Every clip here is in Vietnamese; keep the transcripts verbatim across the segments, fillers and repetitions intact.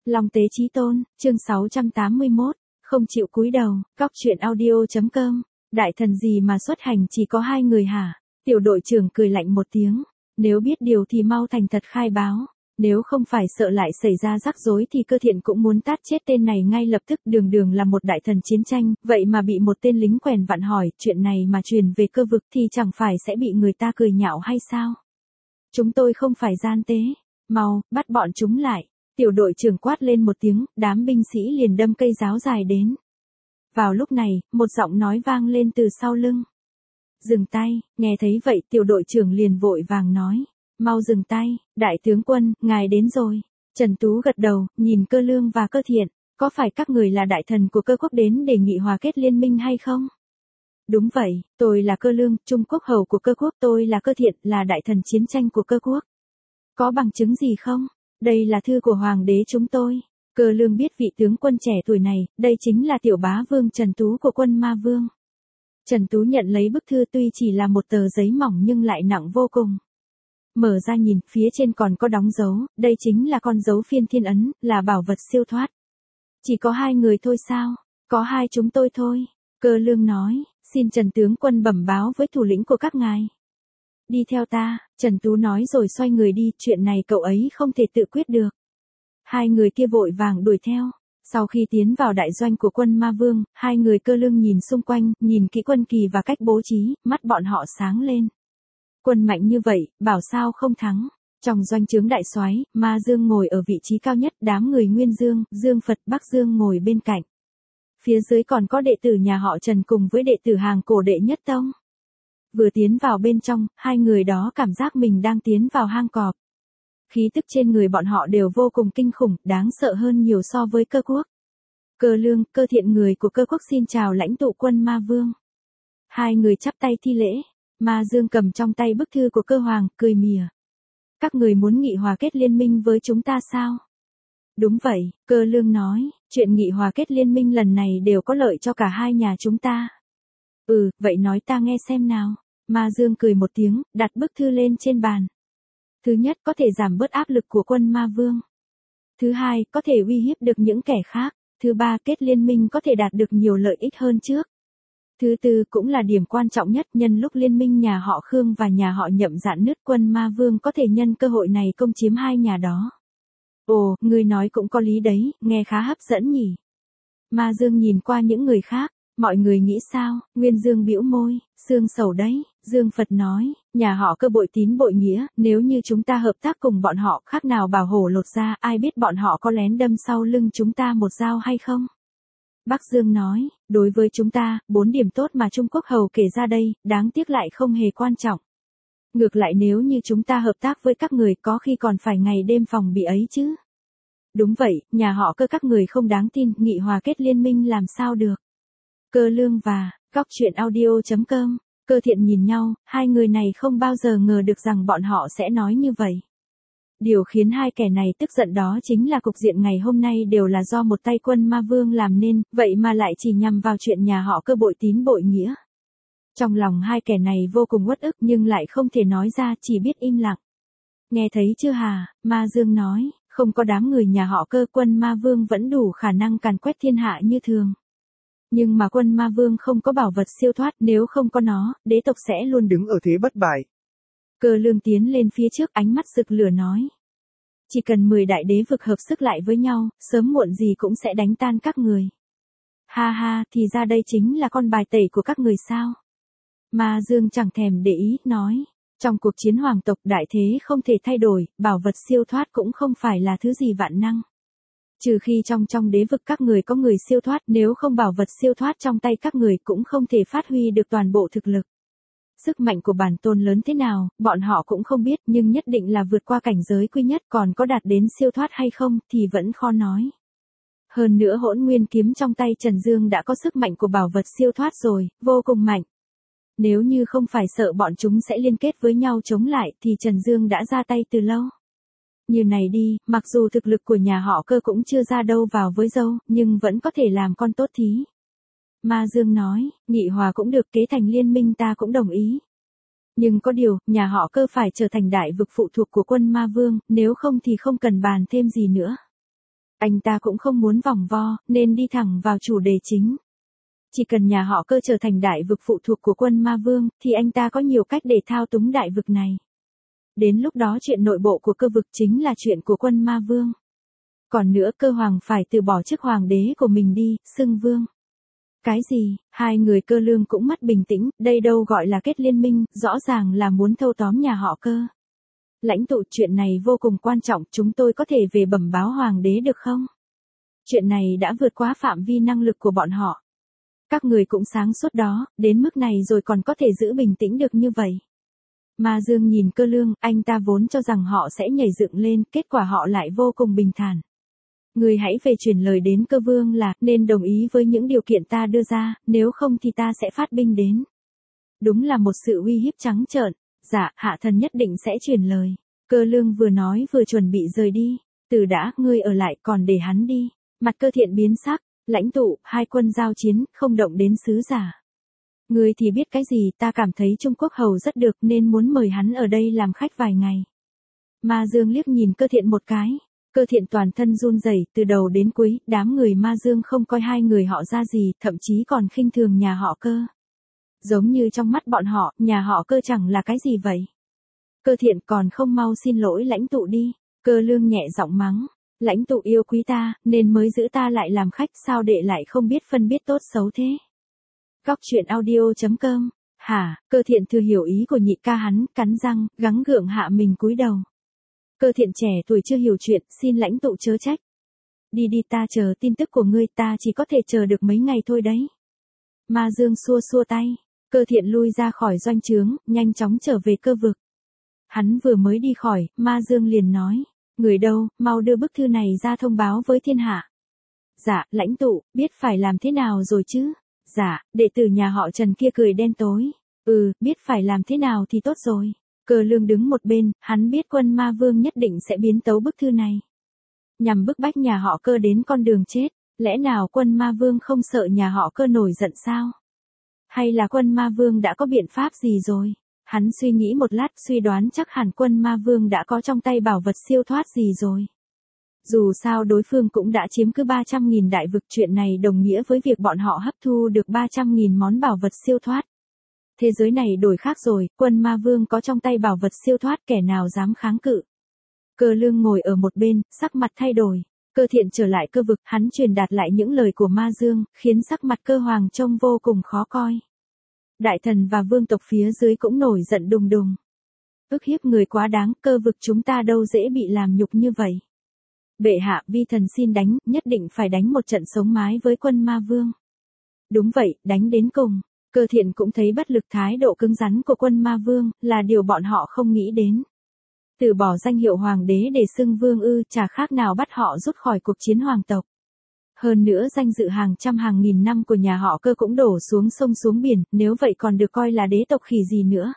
Long Tế Chí Tôn, chương sáu trăm tám mươi mốt, không chịu cúi đầu, cóc truyện audio.com, đại thần gì mà xuất hành chỉ có hai người hả? Tiểu đội trưởng cười lạnh một tiếng, nếu biết điều thì mau thành thật khai báo, nếu không phải sợ lại xảy ra rắc rối thì Cơ Thiện cũng muốn tát chết tên này ngay lập tức. Đường đường là một đại thần chiến tranh, vậy mà bị một tên lính quèn vặn hỏi, chuyện này mà truyền về Cơ vực thì chẳng phải sẽ bị người ta cười nhạo hay sao? Chúng tôi không phải gian tế, mau, bắt bọn chúng lại. Tiểu đội trưởng quát lên một tiếng, đám binh sĩ liền đâm cây giáo dài đến. Vào lúc này, một giọng nói vang lên từ sau lưng. Dừng tay, nghe thấy vậy tiểu đội trưởng liền vội vàng nói. Mau dừng tay, đại tướng quân, ngài đến rồi. Trần Tú gật đầu, nhìn Cơ Lương và Cơ Thiện, có phải các người là đại thần của Cơ quốc đến đề nghị hòa kết liên minh hay không? Đúng vậy, tôi là Cơ Lương, Trung Quốc hầu của Cơ quốc, tôi là Cơ Thiện, là đại thần chiến tranh của Cơ quốc. Có bằng chứng gì không? Đây là thư của hoàng đế chúng tôi. Cơ Lương biết vị tướng quân trẻ tuổi này, đây chính là tiểu bá vương Trần Tú của quân Ma Vương. Trần Tú nhận lấy bức thư, tuy chỉ là một tờ giấy mỏng nhưng lại nặng vô cùng. Mở ra nhìn, phía trên còn có đóng dấu, đây chính là con dấu phiên thiên ấn, là bảo vật siêu thoát. Chỉ có hai người thôi sao? Có hai chúng tôi thôi. Cơ Lương nói, xin Trần tướng quân bẩm báo với thủ lĩnh của các ngài. Đi theo ta, Trần Tú nói rồi xoay người đi, chuyện này cậu ấy không thể tự quyết được. Hai người kia vội vàng đuổi theo. Sau khi tiến vào đại doanh của quân Ma Vương, hai người Cơ Lương nhìn xung quanh, nhìn kỹ quân kỳ và cách bố trí, mắt bọn họ sáng lên. Quân mạnh như vậy, bảo sao không thắng. Trong doanh trướng đại soái, Ma Dương ngồi ở vị trí cao nhất, đám người Nguyên Dương, Dương Phật, Bắc Dương ngồi bên cạnh. Phía dưới còn có đệ tử nhà họ Trần cùng với đệ tử hàng cổ đệ nhất tông. Vừa tiến vào bên trong, hai người đó cảm giác mình đang tiến vào hang cọp. Khí tức trên người bọn họ đều vô cùng kinh khủng, đáng sợ hơn nhiều so với Cơ quốc. Cơ Lương, Cơ Thiện người của Cơ quốc xin chào lãnh tụ quân Ma Vương. Hai người chắp tay thi lễ. Ma Dương cầm trong tay bức thư của Cơ Hoàng, cười mỉa. Các người muốn nghị hòa kết liên minh với chúng ta sao? Đúng vậy, Cơ Lương nói, chuyện nghị hòa kết liên minh lần này đều có lợi cho cả hai nhà chúng ta. Ừ, vậy nói ta nghe xem nào. Ma Dương cười một tiếng, đặt bức thư lên trên bàn. Thứ nhất, có thể giảm bớt áp lực của quân Ma Vương. Thứ hai, có thể uy hiếp được những kẻ khác. Thứ ba, kết liên minh có thể đạt được nhiều lợi ích hơn trước. Thứ tư, cũng là điểm quan trọng nhất, nhân lúc liên minh nhà họ Khương và nhà họ Nhậm rạn nứt, quân Ma Vương có thể nhân cơ hội này công chiếm hai nhà đó. Ồ, ngươi nói cũng có lý đấy, nghe khá hấp dẫn nhỉ. Ma Dương nhìn qua những người khác. Mọi người nghĩ sao? Nguyên Dương bĩu môi, xương sầu đấy. Dương Phật nói, nhà họ Cơ bội tín bội nghĩa, nếu như chúng ta hợp tác cùng bọn họ, khác nào bảo hổ lột ra, ai biết bọn họ có lén đâm sau lưng chúng ta một dao hay không? Bắc Dương nói, đối với chúng ta, bốn điểm tốt mà Trung Quốc hầu kể ra đây, đáng tiếc lại không hề quan trọng. Ngược lại nếu như chúng ta hợp tác với các người, có khi còn phải ngày đêm phòng bị ấy chứ. Đúng vậy, nhà họ Cơ các người không đáng tin, nghị hòa kết liên minh làm sao được. Cơ Lương và cóc truyện audio.com, Cơ Thiện nhìn nhau, hai người này không bao giờ ngờ được rằng bọn họ sẽ nói như vậy. Điều khiến hai kẻ này tức giận đó chính là cục diện ngày hôm nay đều là do một tay quân Ma Vương làm nên, vậy mà lại chỉ nhằm vào chuyện nhà họ Cơ bội tín bội nghĩa. Trong lòng hai kẻ này vô cùng uất ức nhưng lại không thể nói ra, chỉ biết im lặng. Nghe thấy chưa hà, Ma Dương nói, không có đám người nhà họ Cơ, quân Ma Vương vẫn đủ khả năng càn quét thiên hạ như thường. Nhưng mà quân Ma Vương không có bảo vật siêu thoát, nếu không có nó, đế tộc sẽ luôn đứng ở thế bất bại. Cơ Lương tiến lên phía trước, ánh mắt rực lửa nói. Chỉ cần mười đại đế vực hợp sức lại với nhau, sớm muộn gì cũng sẽ đánh tan các người. Ha ha, thì ra đây chính là con bài tẩy của các người sao? Ma Dương chẳng thèm để ý, nói. Trong cuộc chiến hoàng tộc đại thế không thể thay đổi, bảo vật siêu thoát cũng không phải là thứ gì vạn năng. Trừ khi trong trong đế vực các người có người siêu thoát, nếu không bảo vật siêu thoát trong tay các người cũng không thể phát huy được toàn bộ thực lực. Sức mạnh của bản tôn lớn thế nào, bọn họ cũng không biết, nhưng nhất định là vượt qua cảnh giới quy nhất, còn có đạt đến siêu thoát hay không thì vẫn khó nói. Hơn nữa Hỗn Nguyên kiếm trong tay Trần Dương đã có sức mạnh của bảo vật siêu thoát rồi, vô cùng mạnh. Nếu như không phải sợ bọn chúng sẽ liên kết với nhau chống lại thì Trần Dương đã ra tay từ lâu. Như này đi, mặc dù thực lực của nhà họ Cơ cũng chưa ra đâu vào với dâu, nhưng vẫn có thể làm con tốt thí. Ma Dương nói, nghị hòa cũng được, kế thành liên minh ta cũng đồng ý. Nhưng có điều, nhà họ Cơ phải trở thành đại vực phụ thuộc của quân Ma Vương, nếu không thì không cần bàn thêm gì nữa. Anh ta cũng không muốn vòng vo, nên đi thẳng vào chủ đề chính. Chỉ cần nhà họ Cơ trở thành đại vực phụ thuộc của quân ma vương, thì anh ta có nhiều cách để thao túng đại vực này. Đến lúc đó chuyện nội bộ của Cơ vực chính là chuyện của quân ma vương. Còn nữa Cơ hoàng phải từ bỏ chức hoàng đế của mình đi, xưng vương. Cái gì, hai người Cơ Lương cũng mất bình tĩnh, đây đâu gọi là kết liên minh, rõ ràng là muốn thâu tóm nhà họ Cơ. Lãnh tụ, chuyện này vô cùng quan trọng, chúng tôi có thể về bẩm báo hoàng đế được không? Chuyện này đã vượt quá phạm vi năng lực của bọn họ. Các người cũng sáng suốt đó, đến mức này rồi còn có thể giữ bình tĩnh được như vậy. Ma Dương nhìn Cơ Lương, anh ta vốn cho rằng họ sẽ nhảy dựng lên, kết quả họ lại vô cùng bình thản. Người hãy về truyền lời đến Cơ vương là, nên đồng ý với những điều kiện ta đưa ra, nếu không thì ta sẽ phát binh đến. Đúng là một sự uy hiếp trắng trợn. Dạ, hạ thần nhất định sẽ truyền lời. Cơ Lương vừa nói vừa chuẩn bị rời đi. Từ đã, ngươi ở lại còn để hắn đi. Mặt Cơ Thiện biến sắc, lãnh tụ, hai quân giao chiến, không động đến sứ giả. Ngươi thì biết cái gì, ta cảm thấy Trung Quốc hầu rất được nên muốn mời hắn ở đây làm khách vài ngày. Ma Dương liếc nhìn Cơ Thiện một cái. Cơ Thiện toàn thân run rẩy, từ đầu đến cuối, đám người Ma Dương không coi hai người họ ra gì, thậm chí còn khinh thường nhà họ Cơ. Giống như trong mắt bọn họ, nhà họ Cơ chẳng là cái gì vậy. Cơ Thiện còn không mau xin lỗi lãnh tụ đi. Cơ Lương nhẹ giọng mắng. Lãnh tụ yêu quý ta, nên mới giữ ta lại làm khách, sao đệ lại không biết phân biết tốt xấu thế. Góc truyện audio chấm com. Hả, Cơ Thiện thừa hiểu ý của nhị ca hắn, cắn răng, gắng gượng hạ mình cúi đầu. Cơ Thiện trẻ tuổi chưa hiểu chuyện, xin lãnh tụ chớ trách. Đi đi, ta chờ tin tức của ngươi, ta chỉ có thể chờ được mấy ngày thôi đấy. Ma Dương xua xua tay. Cơ Thiện lui ra khỏi doanh trướng, nhanh chóng trở về Cơ vực. Hắn vừa mới đi khỏi, Ma Dương liền nói. Người đâu, mau đưa bức thư này ra thông báo với thiên hạ. Dạ, lãnh tụ, biết phải làm thế nào rồi chứ? Dạ, đệ tử nhà họ Trần kia cười đen tối. Ừ, biết phải làm thế nào thì tốt rồi. Cơ Lương đứng một bên, hắn biết quân ma vương nhất định sẽ biến tấu bức thư này. Nhằm bức bách nhà họ Cơ đến con đường chết, lẽ nào quân ma vương không sợ nhà họ Cơ nổi giận sao? Hay là quân ma vương đã có biện pháp gì rồi? Hắn suy nghĩ một lát, suy đoán chắc hẳn quân ma vương đã có trong tay bảo vật siêu thoát gì rồi. Dù sao đối phương cũng đã chiếm cứ ba trăm nghìn đại vực, chuyện này đồng nghĩa với việc bọn họ hấp thu được ba trăm nghìn món bảo vật siêu thoát. Thế giới này đổi khác rồi, quân ma vương có trong tay bảo vật siêu thoát, kẻ nào dám kháng cự. Cơ Lương ngồi ở một bên, sắc mặt thay đổi. Cơ Thiện trở lại Cơ vực, hắn truyền đạt lại những lời của Ma Dương, khiến sắc mặt Cơ Hoàng trông vô cùng khó coi. Đại thần và vương tộc phía dưới cũng nổi giận đùng đùng. Ức hiếp người quá đáng, Cơ vực chúng ta đâu dễ bị làm nhục như vậy. Bệ hạ, vi thần xin đánh, nhất định phải đánh một trận sống mái với quân ma vương. Đúng vậy, đánh đến cùng. Cơ Thiện cũng thấy bất lực, thái độ cứng rắn của quân ma vương, là điều bọn họ không nghĩ đến. Từ bỏ danh hiệu hoàng đế để xưng vương ư, chả khác nào bắt họ rút khỏi cuộc chiến hoàng tộc. Hơn nữa danh dự hàng trăm hàng nghìn năm của nhà họ Cơ cũng đổ xuống sông xuống biển, nếu vậy còn được coi là đế tộc khỉ gì nữa.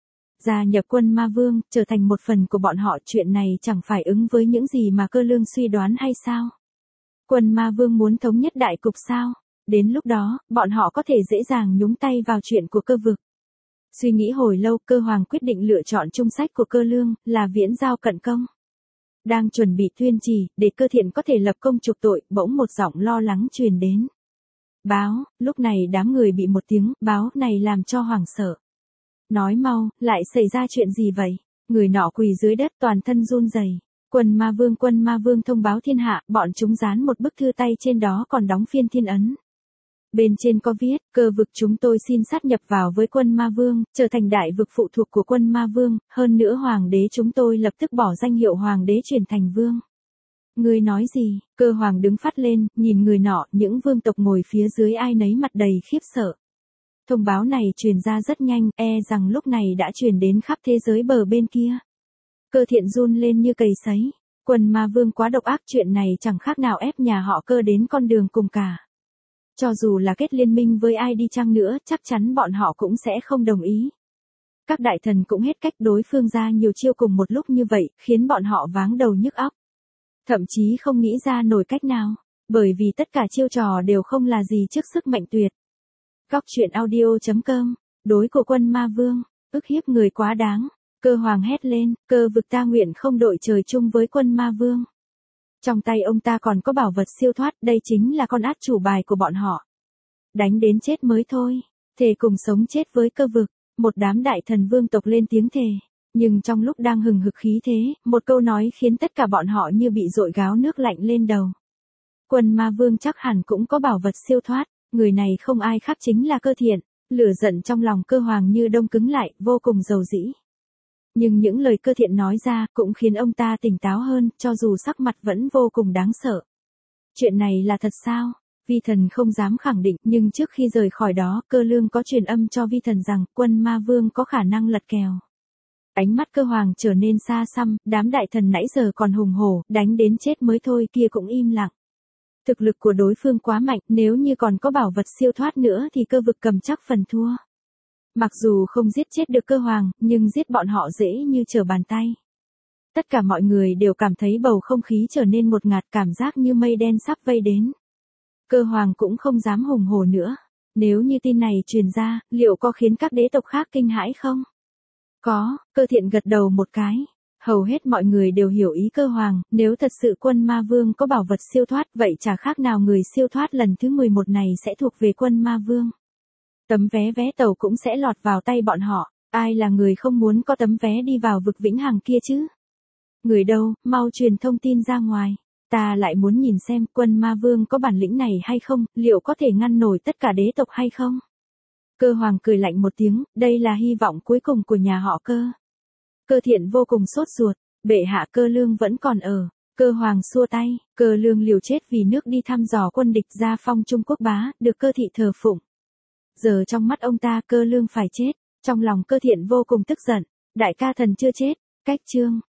Gia nhập quân ma vương, trở thành một phần của bọn họ, chuyện này chẳng phải ứng với những gì mà Cơ Lương suy đoán hay sao? Quân ma vương muốn thống nhất đại cục sao? Đến lúc đó, bọn họ có thể dễ dàng nhúng tay vào chuyện của Cơ vực. Suy nghĩ hồi lâu, Cơ Hoàng quyết định lựa chọn trung sách của Cơ Lương, là viễn giao cận công. Đang chuẩn bị tuyên chỉ, để Cơ Thiện có thể lập công trục tội, bỗng một giọng lo lắng truyền đến. Báo, lúc này đám người bị một tiếng báo này làm cho hoảng sợ. Nói mau, lại xảy ra chuyện gì vậy? Người nọ quỳ dưới đất toàn thân run rẩy. Quân ma vương quân ma vương thông báo thiên hạ, bọn chúng dán một bức thư tay trên đó còn đóng phiên thiên ấn. Bên trên có viết, Cơ vực chúng tôi xin sát nhập vào với quân ma vương, trở thành đại vực phụ thuộc của quân ma vương, hơn nữa hoàng đế chúng tôi lập tức bỏ danh hiệu hoàng đế chuyển thành vương. Ngươi nói gì? Cơ Hoàng đứng phát lên, nhìn người nọ, những vương tộc ngồi phía dưới ai nấy mặt đầy khiếp sợ. Thông báo này truyền ra rất nhanh, e rằng lúc này đã truyền đến khắp thế giới bờ bên kia. Cơ Thiện run lên như cầy sấy. Quân ma vương quá độc ác, chuyện này chẳng khác nào ép nhà họ Cơ đến con đường cùng cả. Cho dù là kết liên minh với ai đi chăng nữa, chắc chắn bọn họ cũng sẽ không đồng ý. Các đại thần cũng hết cách, đối phương ra nhiều chiêu cùng một lúc như vậy, khiến bọn họ váng đầu nhức óc. Thậm chí không nghĩ ra nổi cách nào, bởi vì tất cả chiêu trò đều không là gì trước sức mạnh tuyệt. Góc truyện audio chấm com, đối của quân ma vương, ức hiếp người quá đáng. Cơ Hoàng hét lên, Cơ vực ta nguyện không đội trời chung với quân ma vương. Trong tay ông ta còn có bảo vật siêu thoát, đây chính là con át chủ bài của bọn họ. Đánh đến chết mới thôi, thề cùng sống chết với cơ vực, một đám đại thần vương tộc lên tiếng thề. Nhưng trong lúc đang hừng hực khí thế, một câu nói khiến tất cả bọn họ như bị dội gáo nước lạnh lên đầu. Quân ma vương chắc hẳn cũng có bảo vật siêu thoát, người này không ai khác chính là Cơ Thiện. Lửa giận trong lòng Cơ Hoàng như đông cứng lại, vô cùng dầu dĩ. Nhưng những lời Cơ Thiện nói ra cũng khiến ông ta tỉnh táo hơn, cho dù sắc mặt vẫn vô cùng đáng sợ. Chuyện này là thật sao? Vi Thần không dám khẳng định, nhưng trước khi rời khỏi đó, Cơ Lương có truyền âm cho Vi Thần rằng quân ma vương có khả năng lật kèo. Ánh mắt Cơ Hoàng trở nên xa xăm, đám đại thần nãy giờ còn hùng hổ, đánh đến chết mới thôi kia cũng im lặng. Thực lực của đối phương quá mạnh, nếu như còn có bảo vật siêu thoát nữa thì Cơ vực cầm chắc phần thua. Mặc dù không giết chết được Cơ Hoàng, nhưng giết bọn họ dễ như trở bàn tay. Tất cả mọi người đều cảm thấy bầu không khí trở nên ngột ngạt, cảm giác như mây đen sắp vây đến. Cơ Hoàng cũng không dám hùng hổ nữa. Nếu như tin này truyền ra, liệu có khiến các đế tộc khác kinh hãi không? Có, Cơ Thiện gật đầu một cái. Hầu hết mọi người đều hiểu ý Cơ Hoàng, nếu thật sự quân ma vương có bảo vật siêu thoát, vậy chả khác nào người siêu thoát lần thứ mười một này sẽ thuộc về quân ma vương. Tấm vé vé tàu cũng sẽ lọt vào tay bọn họ, ai là người không muốn có tấm vé đi vào vực vĩnh hằng kia chứ? Người đâu, mau truyền thông tin ra ngoài, ta lại muốn nhìn xem quân ma vương có bản lĩnh này hay không, liệu có thể ngăn nổi tất cả đế tộc hay không? Cơ Hoàng cười lạnh một tiếng, đây là hy vọng cuối cùng của nhà họ Cơ. Cơ Thiện vô cùng sốt ruột, bệ hạ Cơ Lương vẫn còn ở. Cơ Hoàng xua tay, Cơ Lương liều chết vì nước đi thăm dò quân địch gia phong Trung Quốc bá, được Cơ thị thờ phụng. Giờ trong mắt ông ta Cơ Lương phải chết, trong lòng Cơ Thiện vô cùng tức giận, đại ca thần chưa chết, cách chương.